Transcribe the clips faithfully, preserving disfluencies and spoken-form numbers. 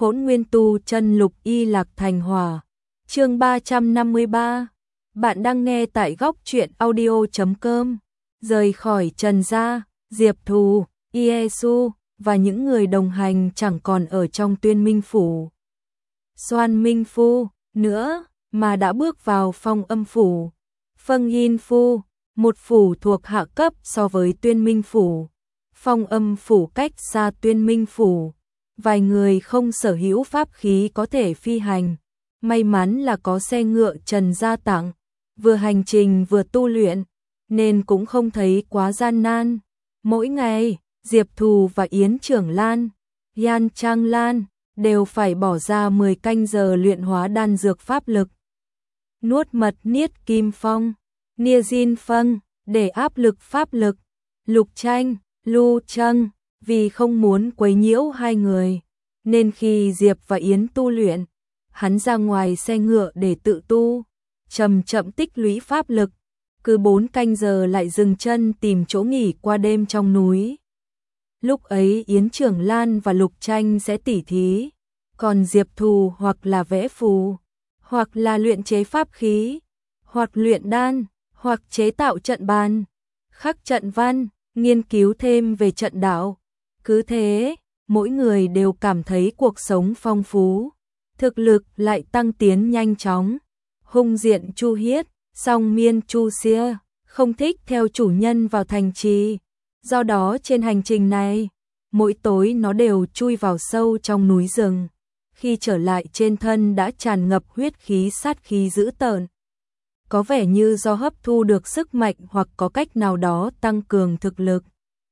Hỗn Nguyên tu chân lục y lạc thành hỏa. Chương ba trăm năm mươi ba. Bạn đang nghe tại góc truyện audio chấm com. Rời khỏi Trần gia, Diệp Thù, Iesu và những người đồng hành chẳng còn ở trong Tuyên Minh phủ, Xoan Minh Phu nữa, mà đã bước vào Phong Âm phủ, Phân Yin Phu, một phủ thuộc hạ cấp so với Tuyên Minh phủ. Phong Âm phủ cách xa Tuyên Minh phủ, vài người không sở hữu pháp khí có thể phi hành, may mắn là có xe ngựa Trần gia tặng, vừa hành trình vừa tu luyện, nên cũng không thấy quá gian nan. Mỗi ngày, Diệp Thù và Yến Trưởng Lan, Yan Trang Lan đều phải bỏ ra mười canh giờ luyện hóa đan dược pháp lực. Nuốt mật niết kim phong, nia jin phân để áp lực pháp lực. Lục Tranh, Lu Trâng vì không muốn quấy nhiễu hai người, nên khi Diệp và Yến tu luyện, hắn ra ngoài xe ngựa để tự tu, chậm chậm tích lũy pháp lực, cứ bốn canh giờ lại dừng chân tìm chỗ nghỉ qua đêm trong núi. Lúc ấy Yến Trưởng Lan và Lục Tranh sẽ tỉ thí, còn Diệp Thù hoặc là vẽ phù, hoặc là luyện chế pháp khí, hoặc luyện đan, hoặc chế tạo trận bàn, khắc trận văn, nghiên cứu thêm về trận đạo. Cứ thế, mỗi người đều cảm thấy cuộc sống phong phú, thực lực lại tăng tiến nhanh chóng. Hung Diện Chu Hiết, Song Miên Chu Xia không thích theo chủ nhân vào thành trì, do đó trên hành trình này, mỗi tối nó đều chui vào sâu trong núi rừng. Khi trở lại trên thân đã tràn ngập huyết khí sát khí dữ tợn, có vẻ như do hấp thu được sức mạnh hoặc có cách nào đó tăng cường thực lực.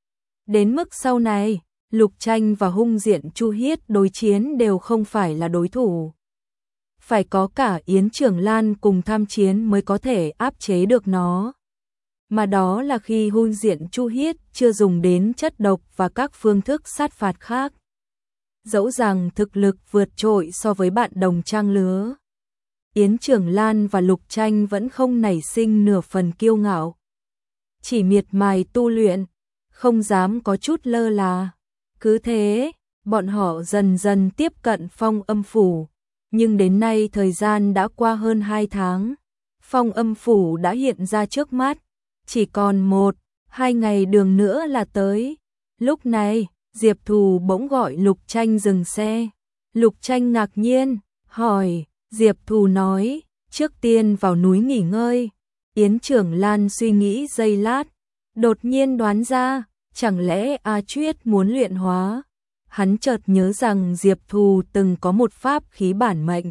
Đến mức sau này, Lục Tranh và Hung Diện Chu Hiết đối chiến đều không phải là đối thủ. Phải có cả Yến Trưởng Lan cùng tham chiến mới có thể áp chế được nó. Mà đó là khi Hung Diện Chu Hiết chưa dùng đến chất độc và các phương thức sát phạt khác. Dẫu rằng thực lực vượt trội so với bạn đồng trang lứa, Yến Trưởng Lan và Lục Tranh vẫn không nảy sinh nửa phần kiêu ngạo. Chỉ miệt mài tu luyện, không dám có chút lơ là. Cứ thế, bọn họ dần dần tiếp cận Phong Âm phủ. Nhưng đến nay thời gian đã qua hơn hai tháng. Phong Âm phủ đã hiện ra trước mắt. Chỉ còn một, hai ngày đường nữa là tới. Lúc này, Diệp Thù bỗng gọi Lục Tranh dừng xe. Lục Tranh ngạc nhiên, hỏi. Diệp Thù nói, trước tiên vào núi nghỉ ngơi. Yến Trưởng Lan suy nghĩ giây lát, đột nhiên đoán ra, chẳng lẽ A Chuyết muốn luyện hóa. Hắn chợt nhớ rằng Diệp Thù từng có một pháp khí bản mệnh,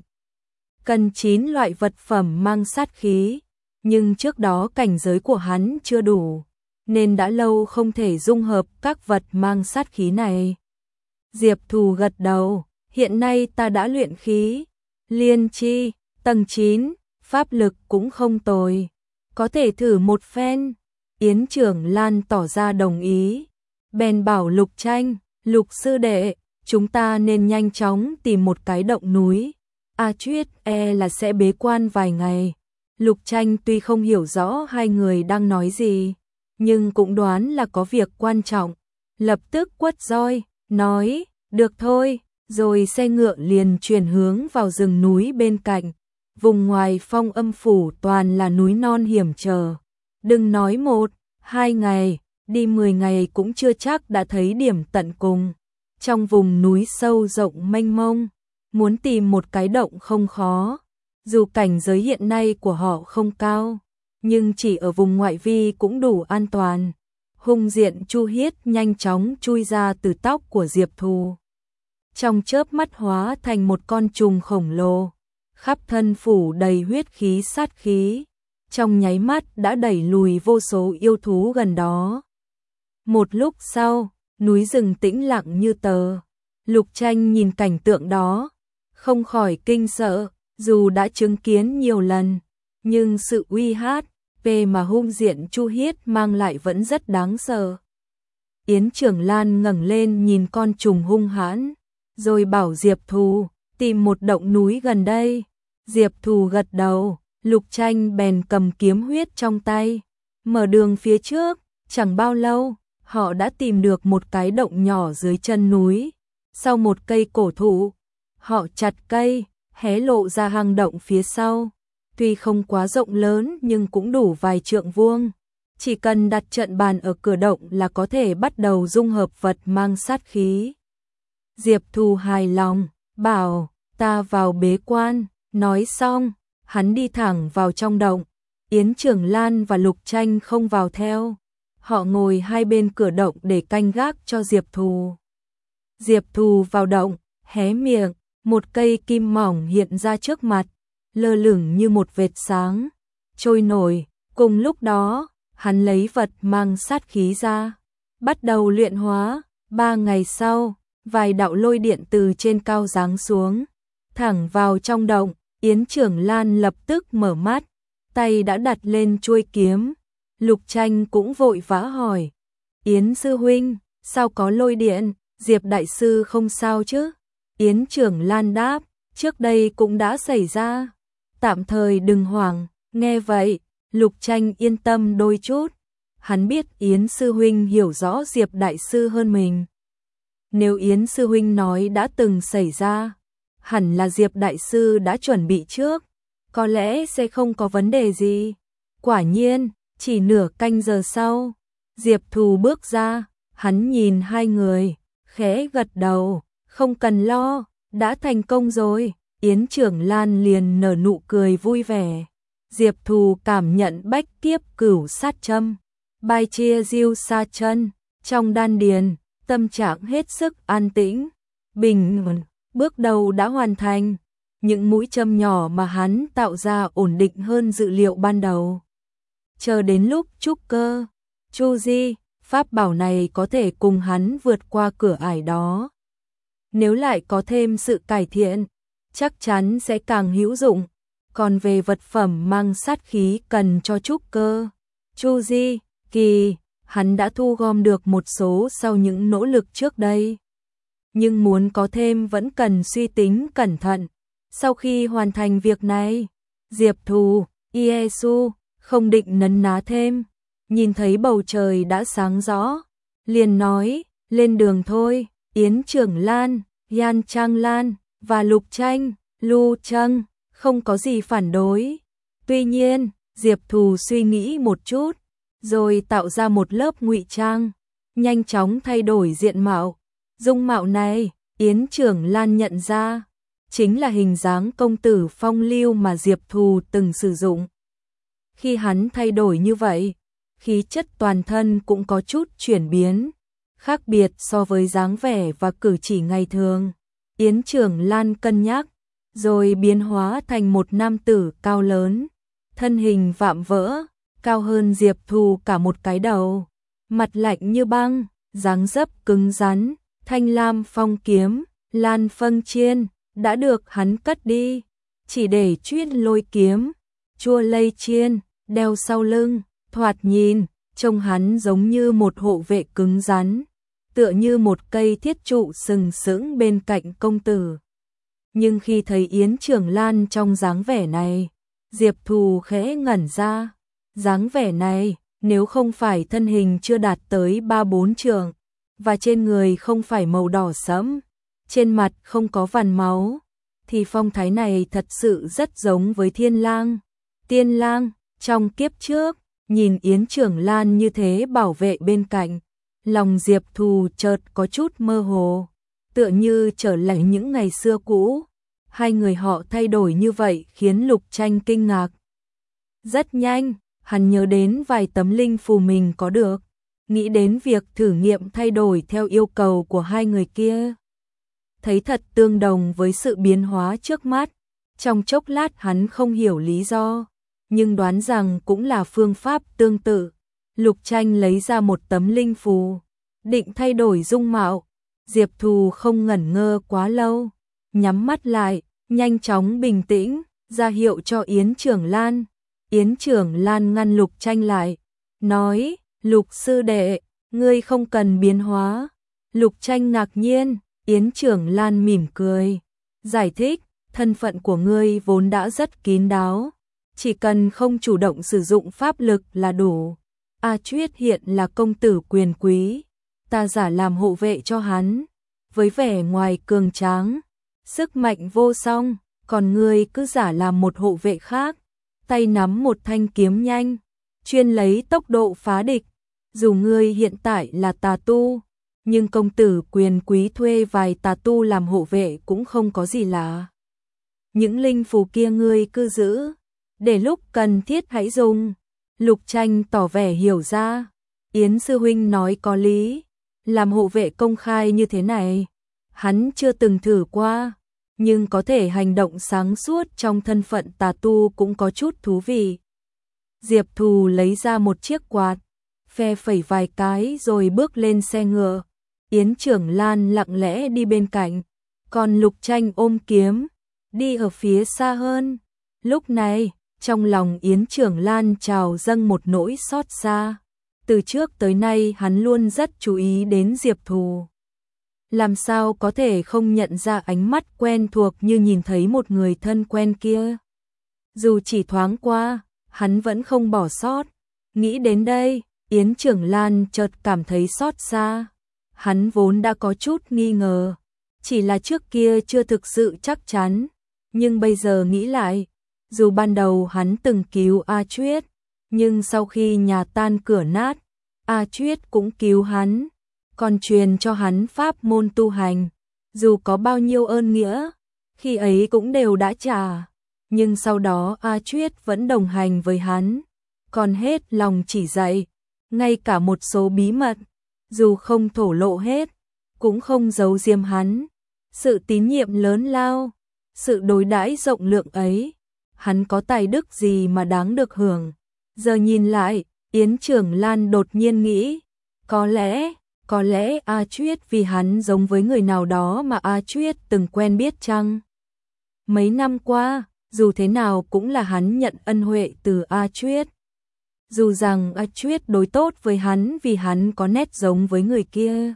cần chín loại vật phẩm mang sát khí, nhưng trước đó cảnh giới của hắn chưa đủ, nên đã lâu không thể dung hợp các vật mang sát khí này. Diệp Thù gật đầu, hiện nay ta đã luyện khí Liên Chi, tầng chín, pháp lực cũng không tồi, có thể thử một phen. Yến Trưởng Lan tỏ ra đồng ý, bèn bảo Lục Tranh, Lục sư đệ, chúng ta nên nhanh chóng tìm một cái động núi. A Chuyết e là sẽ bế quan vài ngày. Lục Tranh tuy không hiểu rõ hai người đang nói gì, nhưng cũng đoán là có việc quan trọng, lập tức quất roi, nói, được thôi. Rồi xe ngựa liền chuyển hướng vào rừng núi bên cạnh. Vùng ngoài Phong Âm phủ toàn là núi non hiểm trở. Đừng nói một, hai ngày, đi mười ngày cũng chưa chắc đã thấy điểm tận cùng. Trong vùng núi sâu rộng mênh mông, muốn tìm một cái động không khó. Dù cảnh giới hiện nay của họ không cao, nhưng chỉ ở vùng ngoại vi cũng đủ an toàn. Hung Diện Chu Hiết nhanh chóng chui ra từ tóc của Diệp Thù, trong chớp mắt hóa thành một con trùng khổng lồ, khắp thân phủ đầy huyết khí sát khí, trong nháy mắt đã đẩy lùi vô số yêu thú gần đó. Một lúc sau, núi rừng tĩnh lặng như tờ. Lục Tranh nhìn cảnh tượng đó, không khỏi kinh sợ, dù đã chứng kiến nhiều lần, nhưng sự uy hát về mà Hung Diện Chu Hiết mang lại vẫn rất đáng sợ. Yến Trưởng Lan ngẩng lên nhìn con trùng hung hãn, rồi bảo Diệp Thù tìm một động núi gần đây. Diệp Thù gật đầu, Lục Tranh bèn cầm kiếm huyết trong tay, mở đường phía trước. Chẳng bao lâu, họ đã tìm được một cái động nhỏ dưới chân núi. Sau một cây cổ thụ, Họ chặt cây, hé lộ ra hang động phía sau. Tuy không quá rộng lớn nhưng cũng đủ vài trượng vuông. Chỉ cần đặt trận bàn ở cửa động là có thể bắt đầu dung hợp vật mang sát khí. Diệp Thù hài lòng, bảo, ta vào bế quan. Nói xong, hắn đi thẳng vào trong động. Yến Trưởng Lan và Lục Tranh không vào theo. Họ ngồi hai bên cửa động để canh gác cho Diệp Thù. Diệp Thù vào động, hé miệng, một cây kim mỏng hiện ra trước mặt, lơ lửng như một vệt sáng, trôi nổi. Cùng lúc đó, hắn lấy vật mang sát khí ra, bắt đầu luyện hóa. Ba ngày sau, vài đạo lôi điện từ trên cao giáng xuống, thẳng vào trong động. Yến Trưởng Lan lập tức mở mắt, tay đã đặt lên chuôi kiếm. Lục Tranh cũng vội vã hỏi, Yến sư huynh, sao có lôi điện? Diệp đại sư không sao chứ? Yến Trưởng Lan đáp, trước đây cũng đã xảy ra, tạm thời đừng hoảng. Nghe vậy, Lục Tranh yên tâm đôi chút, hắn biết Yến sư huynh hiểu rõ Diệp đại sư hơn mình. Nếu Yến sư huynh nói đã từng xảy ra, hẳn là Diệp đại sư đã chuẩn bị trước, có lẽ sẽ không có vấn đề gì. Quả nhiên, chỉ nửa canh giờ sau, Diệp Thù bước ra, hắn nhìn hai người, khẽ gật đầu, không cần lo, đã thành công rồi. Yến Trưởng Lan liền nở nụ cười vui vẻ. Diệp Thù cảm nhận bách kiếp cửu sát châm, bai chia diêu sa chân, trong đan điền, tâm trạng hết sức an tĩnh, bình ổn. Bước đầu đã hoàn thành, những mũi châm nhỏ mà hắn tạo ra ổn định hơn dự liệu ban đầu. Chờ đến lúc trúc cơ, Chu Di, pháp bảo này có thể cùng hắn vượt qua cửa ải đó. Nếu lại có thêm sự cải thiện, chắc chắn sẽ càng hữu dụng. Còn về vật phẩm mang sát khí cần cho trúc cơ, Chu Di, Kỳ, hắn đã thu gom được một số sau những nỗ lực trước đây. Nhưng muốn có thêm vẫn cần suy tính cẩn thận. Sau khi hoàn thành việc này, Diệp Thù, Iesu không định nấn ná thêm, nhìn thấy bầu trời đã sáng rõ, liền nói, lên đường thôi. Yến Trưởng Lan, Yan Trang Lan và Lục Tranh, Lu Trăng không có gì phản đối. Tuy nhiên, Diệp Thù suy nghĩ một chút, rồi tạo ra một lớp ngụy trang, nhanh chóng thay đổi diện mạo. Dung mạo này, Yến Trưởng Lan nhận ra, chính là hình dáng công tử phong lưu mà Diệp Thù từng sử dụng. Khi hắn thay đổi như vậy, khí chất toàn thân cũng có chút chuyển biến, khác biệt so với dáng vẻ và cử chỉ ngày thường. Yến Trưởng Lan cân nhắc, rồi biến hóa thành một nam tử cao lớn, thân hình vạm vỡ, cao hơn Diệp Thù cả một cái đầu, mặt lạnh như băng, dáng dấp cứng rắn. Thanh lam phong kiếm, Lan Phân Chiên đã được hắn cất đi, chỉ để chuyên lôi kiếm, chua lây chiên đeo sau lưng. Thoạt nhìn, trông hắn giống như một hộ vệ cứng rắn, tựa như một cây thiết trụ sừng sững bên cạnh công tử. Nhưng khi thấy Yến Trưởng Lan trong dáng vẻ này, Diệp Thù khẽ ngẩn ra. Dáng vẻ này, nếu không phải thân hình chưa đạt tới ba bốn trượng, và trên người không phải màu đỏ sẫm, trên mặt không có vằn máu, thì phong thái này thật sự rất giống với Thiên Lang. Tiên Lang, trong kiếp trước, nhìn Yến Trưởng Lan như thế bảo vệ bên cạnh, lòng Diệp Thù chợt có chút mơ hồ, tựa như trở lại những ngày xưa cũ. Hai người họ thay đổi như vậy khiến Lục Tranh kinh ngạc. Rất nhanh, hắn nhớ đến vài tấm linh phù mình có được, nghĩ đến việc thử nghiệm thay đổi theo yêu cầu của hai người kia. Thấy thật tương đồng với sự biến hóa trước mắt, trong chốc lát hắn không hiểu lý do, nhưng đoán rằng cũng là phương pháp tương tự. Lục Tranh lấy ra một tấm linh phù, định thay đổi dung mạo. Diệp Thù không ngẩn ngơ quá lâu, nhắm mắt lại, nhanh chóng bình tĩnh, ra hiệu cho Yến Trưởng Lan. Yến Trưởng Lan ngăn Lục Tranh lại, nói, Lục sư đệ, ngươi không cần biến hóa. Lục Tranh ngạc nhiên, Yến Trưởng Lan mỉm cười, giải thích, thân phận của ngươi vốn đã rất kín đáo, chỉ cần không chủ động sử dụng pháp lực là đủ. A Chuyết hiện là công tử quyền quý, ta giả làm hộ vệ cho hắn, với vẻ ngoài cường tráng, sức mạnh vô song, còn ngươi cứ giả làm một hộ vệ khác, tay nắm một thanh kiếm nhanh, chuyên lấy tốc độ phá địch. Dù ngươi hiện tại là tà tu, nhưng công tử quyền quý thuê vài tà tu làm hộ vệ cũng không có gì lạ. Những linh phù kia ngươi cứ giữ, để lúc cần thiết hãy dùng. Lục Tranh tỏ vẻ hiểu ra, Yến sư huynh nói có lý, làm hộ vệ công khai như thế này, hắn chưa từng thử qua, nhưng có thể hành động sáng suốt trong thân phận tà tu cũng có chút thú vị. Diệp Thù lấy ra một chiếc quạt, phe phẩy vài cái rồi bước lên xe ngựa. Yến Trưởng Lan lặng lẽ đi bên cạnh, còn Lục Tranh ôm kiếm, đi ở phía xa hơn. Lúc này, trong lòng Yến Trưởng Lan trào dâng một nỗi xót xa. Từ trước tới nay hắn luôn rất chú ý đến Diệp Thù. Làm sao có thể không nhận ra ánh mắt quen thuộc như nhìn thấy một người thân quen kia. Dù chỉ thoáng qua, hắn vẫn không bỏ sót. Nghĩ đến đây, Yến Trưởng Lan chợt cảm thấy xót xa. Hắn vốn đã có chút nghi ngờ, chỉ là trước kia chưa thực sự chắc chắn. Nhưng bây giờ nghĩ lại, dù ban đầu hắn từng cứu A Chuyết, nhưng sau khi nhà tan cửa nát, A Chuyết cũng cứu hắn, còn truyền cho hắn pháp môn tu hành. Dù có bao nhiêu ơn nghĩa, khi ấy cũng đều đã trả. Nhưng sau đó A Chuyết vẫn đồng hành với hắn, còn hết lòng chỉ dạy, ngay cả một số bí mật, dù không thổ lộ hết, cũng không giấu giếm hắn. Sự tín nhiệm lớn lao, sự đối đãi rộng lượng ấy, hắn có tài đức gì mà đáng được hưởng. Giờ nhìn lại, Yến Trưởng Lan đột nhiên nghĩ, có lẽ, có lẽ A Chuyết vì hắn giống với người nào đó mà A Chuyết từng quen biết chăng? Mấy năm qua, dù thế nào cũng là hắn nhận ân huệ từ A Chuyết. Dù rằng A Chuyết đối tốt với hắn vì hắn có nét giống với người kia,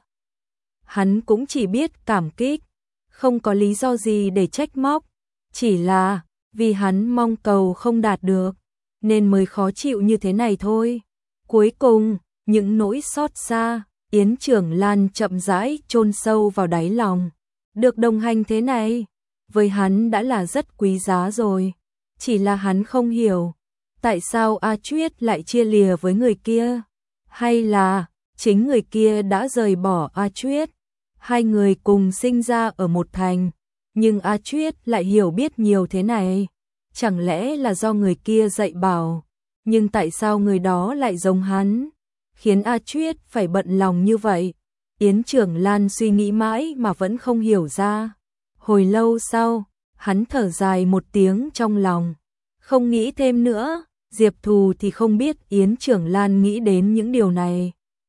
hắn cũng chỉ biết cảm kích, không có lý do gì để trách móc, chỉ là vì hắn mong cầu không đạt được, nên mới khó chịu như thế này thôi. Cuối cùng, những nỗi xót xa, Yến Trưởng Lan chậm rãi chôn sâu vào đáy lòng. Được đồng hành thế này, với hắn đã là rất quý giá rồi. Chỉ là hắn không hiểu, tại sao A Chuyết lại chia lìa với người kia? Hay là, chính người kia đã rời bỏ A Chuyết? Hai người cùng sinh ra ở một thành, nhưng A Chuyết lại hiểu biết nhiều thế này. Chẳng lẽ là do người kia dạy bảo? Nhưng tại sao người đó lại giống hắn, khiến A Chuyết phải bận lòng như vậy? Yến Trưởng Lan suy nghĩ mãi mà vẫn không hiểu ra. Hồi lâu sau, hắn thở dài một tiếng trong lòng, không nghĩ thêm nữa. Diệp Thù thì không biết Yến Trưởng Lan nghĩ đến những điều này.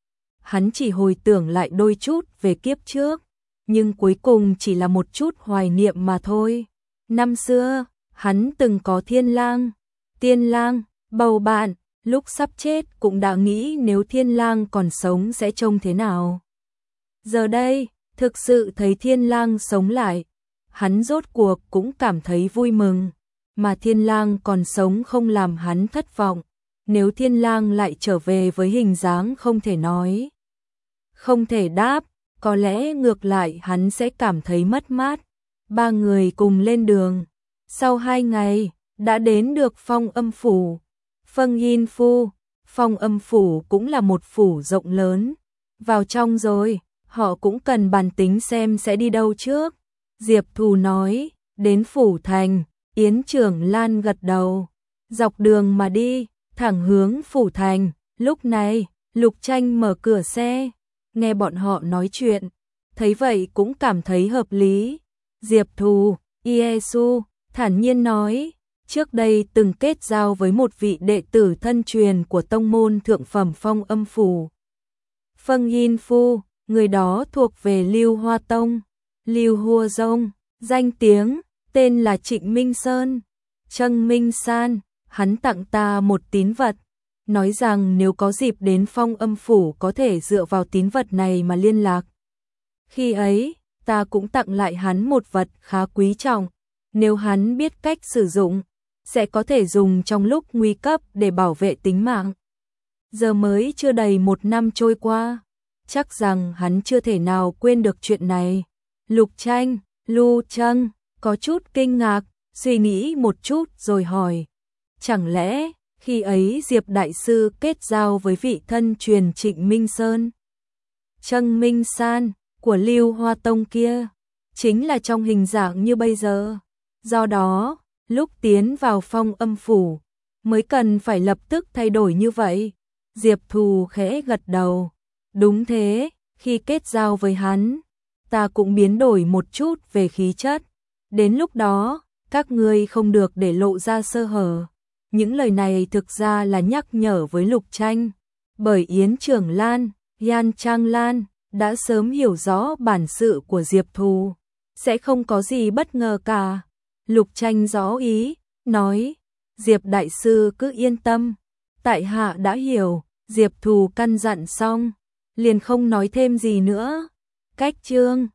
Hắn chỉ hồi tưởng lại đôi chút về kiếp trước, nhưng cuối cùng chỉ là một chút hoài niệm mà thôi. Năm xưa, hắn từng có thiên lang, tiên lang, bầu bạn, lúc sắp chết cũng đã nghĩ nếu thiên lang còn sống sẽ trông thế nào. Giờ đây, thực sự thấy thiên lang sống lại, hắn rốt cuộc cũng cảm thấy vui mừng, mà thiên lang còn sống không làm hắn thất vọng. Nếu thiên lang lại trở về với hình dáng không thể nói, không thể đáp, có lẽ ngược lại hắn sẽ cảm thấy mất mát. Ba người cùng lên đường. Sau hai ngày, đã đến được Phong Âm Phủ. Phân Yin Phu, Phong Âm Phủ cũng là một phủ rộng lớn. Vào trong rồi, họ cũng cần bàn tính xem sẽ đi đâu trước. Diệp Thù nói, đến phủ thành. Yến Trưởng Lan gật đầu. Dọc đường mà đi, thẳng hướng phủ thành. Lúc này, Lục Tranh mở cửa xe, nghe bọn họ nói chuyện, thấy vậy cũng cảm thấy hợp lý. Diệp Thù, Iesu, thản nhiên nói, trước đây từng kết giao với một vị đệ tử thân truyền của tông môn thượng phẩm Phong Âm Phủ. Phân Yin Phu, người đó thuộc về Lưu Hoa Tông, Lưu Hua Dông, danh tiếng, tên là Trịnh Minh Sơn. Trân Minh San, hắn tặng ta một tín vật, nói rằng nếu có dịp đến Phong Âm Phủ có thể dựa vào tín vật này mà liên lạc. Khi ấy, ta cũng tặng lại hắn một vật khá quý trọng, nếu hắn biết cách sử dụng, sẽ có thể dùng trong lúc nguy cấp để bảo vệ tính mạng. Giờ mới chưa đầy một năm trôi qua, chắc rằng hắn chưa thể nào quên được chuyện này. Lục Tranh, Lưu Trăng có chút kinh ngạc, suy nghĩ một chút rồi hỏi. Chẳng lẽ, khi ấy Diệp Đại Sư kết giao với vị thân truyền Trịnh Minh Sơn, Trâng Minh San của Lưu Hoa Tông kia, chính là trong hình dạng như bây giờ. Do đó, lúc tiến vào Phong Âm Phủ, mới cần phải lập tức thay đổi như vậy. Diệp Thù khẽ gật đầu. Đúng thế, khi kết giao với hắn, ta cũng biến đổi một chút về khí chất. Đến lúc đó, các ngươi không được để lộ ra sơ hở. Những lời này thực ra là nhắc nhở với Lục Tranh, bởi Yến Trưởng Lan, Yan Trang Lan đã sớm hiểu rõ bản sự của Diệp Thù, sẽ không có gì bất ngờ cả. Lục Tranh rõ ý, nói, Diệp Đại Sư cứ yên tâm, tại hạ đã hiểu. Diệp Thù căn dặn xong, liền không nói thêm gì nữa. Cách chương